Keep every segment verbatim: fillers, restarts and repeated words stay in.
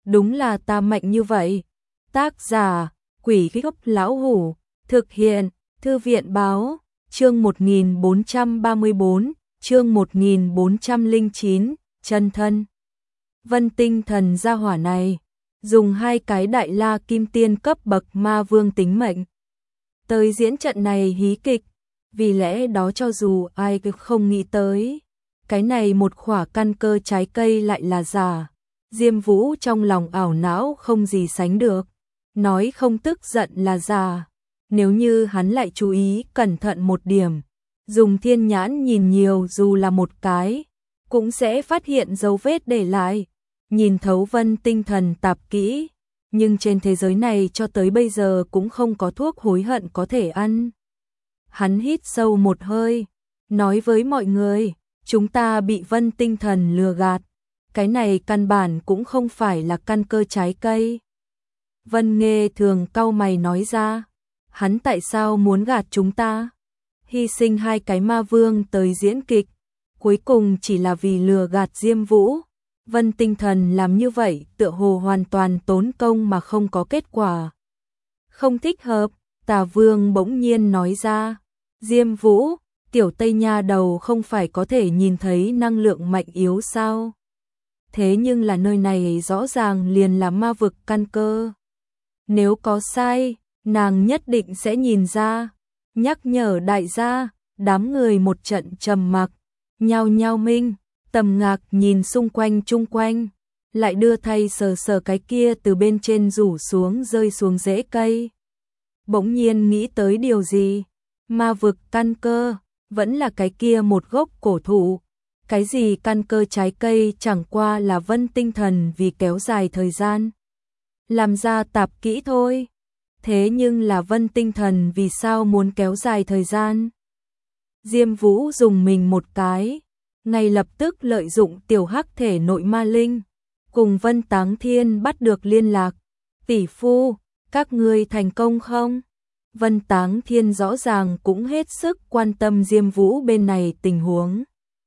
đúng là ta mạnh như vậy. Tác giả, Quỷ Gốc Lão Hủ, thực hiện, Thư viện báo, chương một nghìn bốn trăm ba mươi tư, chương một nghìn bốn trăm lẻ chín, chân thân. Vân Tinh Thần gia hỏa này, dùng hai cái đại la kim tiên cấp bậc ma vương tính mệnh. Tới diễn trận này hí kịch, vì lẽ đó cho dù ai không nghĩ tới, cái này một khỏa căn cơ trái cây lại là giả. Diêm Vũ trong lòng ảo não không gì sánh được, nói không tức giận là giả. Nếu như hắn lại chú ý cẩn thận một điểm, dùng thiên nhãn nhìn nhiều dù là một cái, cũng sẽ phát hiện dấu vết để lại, nhìn thấu Vân Tinh Thần tạp kỹ. Nhưng trên thế giới này cho tới bây giờ cũng không có thuốc hối hận có thể ăn. Hắn hít sâu một hơi, nói với mọi người, chúng ta bị Vân Tinh Thần lừa gạt, cái này căn bản cũng không phải là căn cơ trái cây. Vân Nghê thường cau mày nói ra, hắn tại sao muốn gạt chúng ta? Hy sinh hai cái ma vương tới diễn kịch, cuối cùng chỉ là vì lừa gạt Diêm Vũ. Vân Tinh Thần làm như vậy tựa hồ hoàn toàn tốn công mà không có kết quả. Không thích hợp, Tà Vương bỗng nhiên nói ra. Diêm Vũ, tiểu Tây Nha đầu không phải có thể nhìn thấy năng lượng mạnh yếu sao? Thế nhưng là nơi này rõ ràng liền là ma vực căn cơ. Nếu có sai, nàng nhất định sẽ nhìn ra. Nhắc nhở đại gia, đám người một trận trầm mặc, nhao nhao minh. Tầm Ngạc nhìn xung quanh chung quanh, lại đưa thay sờ sờ cái kia từ bên trên rủ xuống rơi xuống rễ cây. Bỗng nhiên nghĩ tới điều gì? Ma vực căn cơ, vẫn là cái kia một gốc cổ thụ. Cái gì căn cơ trái cây chẳng qua là Vân Tinh Thần vì kéo dài thời gian. Làm ra tạp kỹ thôi. Thế nhưng là Vân Tinh Thần vì sao muốn kéo dài thời gian? Diêm Vũ dùng mình một cái. Ngay lập tức lợi dụng tiểu hắc thể nội ma linh, cùng Vân Táng Thiên bắt được liên lạc. Tỷ phu, các ngươi thành công không? Vân Táng Thiên rõ ràng cũng hết sức quan tâm Diêm Vũ bên này tình huống.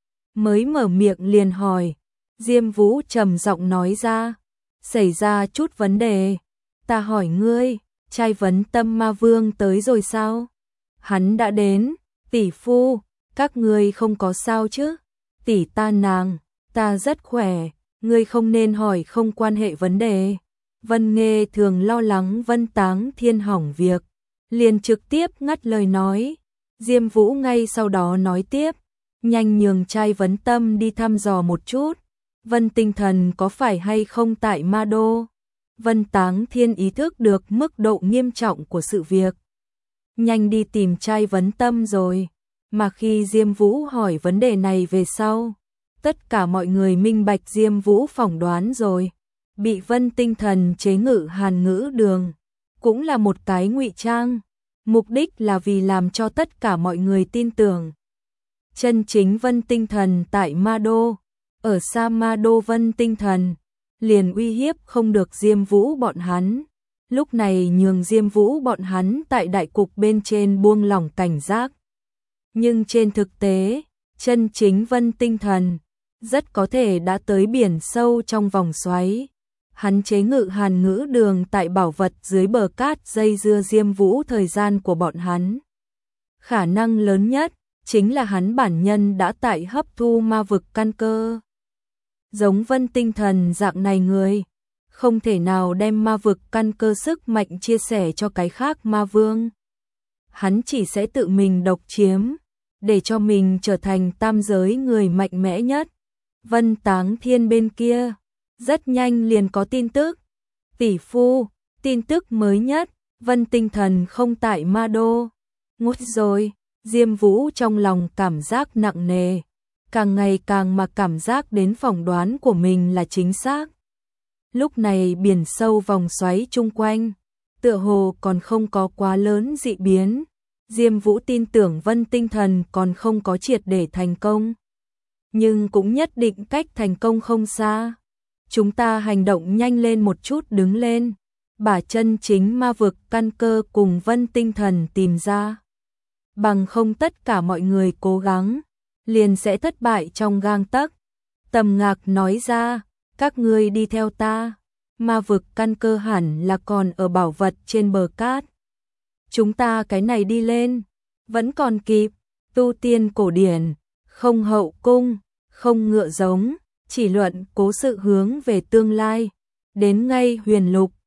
Mới mở miệng liền hỏi, Diêm Vũ trầm giọng nói ra, xảy ra chút vấn đề. Ta hỏi ngươi, trai vấn tâm ma vương tới rồi sao? Hắn đã đến, tỷ phu, các ngươi không có sao chứ? Tỷ ta nàng, ta rất khỏe, ngươi không nên hỏi không quan hệ vấn đề. Vân Nghê thường lo lắng Vân Táng Thiên hỏng việc, liền trực tiếp ngắt lời nói. Diêm Vũ ngay sau đó nói tiếp, nhanh nhường trai vấn tâm đi thăm dò một chút, Vân Tinh Thần có phải hay không tại Ma Đô. Vân Táng Thiên ý thức được mức độ nghiêm trọng của sự việc, nhanh đi tìm trai vấn tâm rồi. Mà khi Diêm Vũ hỏi vấn đề này về sau, tất cả mọi người minh bạch Diêm Vũ phỏng đoán rồi. Bị Vân Tinh Thần chế ngự Hàn Ngữ Đường, cũng là một cái ngụy trang, mục đích là vì làm cho tất cả mọi người tin tưởng. Chân chính Vân Tinh Thần tại Ma Đô, ở xa Ma Đô Vân Tinh Thần, liền uy hiếp không được Diêm Vũ bọn hắn. Lúc này nhường Diêm Vũ bọn hắn tại đại cục bên trên buông lỏng cảnh giác. Nhưng trên thực tế, chân chính Vân Tinh Thần rất có thể đã tới biển sâu trong vòng xoáy. Hắn chế ngự Hàn Ngữ Đường tại bảo vật dưới bờ cát dây dưa Diêm Vũ thời gian của bọn hắn. Khả năng lớn nhất chính là hắn bản nhân đã tại hấp thu ma vực căn cơ. Giống Vân Tinh Thần dạng này người, không thể nào đem ma vực căn cơ sức mạnh chia sẻ cho cái khác ma vương. Hắn chỉ sẽ tự mình độc chiếm, để cho mình trở thành tam giới người mạnh mẽ nhất. Vân Táng Thiên bên kia, rất nhanh liền có tin tức. Tỷ phu, tin tức mới nhất, Vân Tinh Thần không tại Ma Đô. Ngút rồi, Diêm Vũ trong lòng cảm giác nặng nề, càng ngày càng mà cảm giác đến phỏng đoán của mình là chính xác. Lúc này biển sâu vòng xoáy chung quanh, tựa hồ còn không có quá lớn dị biến. Diêm Vũ tin tưởng Vân Tinh Thần còn không có triệt để thành công, nhưng cũng nhất định cách thành công không xa. Chúng ta hành động nhanh lên một chút, đứng lên, bả chân chính ma vực căn cơ cùng Vân Tinh Thần tìm ra. Bằng không tất cả mọi người cố gắng, liền sẽ thất bại trong gang tấc. Tầm Ngạc nói ra, các ngươi đi theo ta. ma vực căn cơ hẳn là còn ở bảo vật trên bờ cát. Chúng ta cái này đi lên, vẫn còn kịp, tu tiên cổ điển, không hậu cung, không ngựa giống, chỉ luận cố sự hướng về tương lai, đến ngay huyền lục,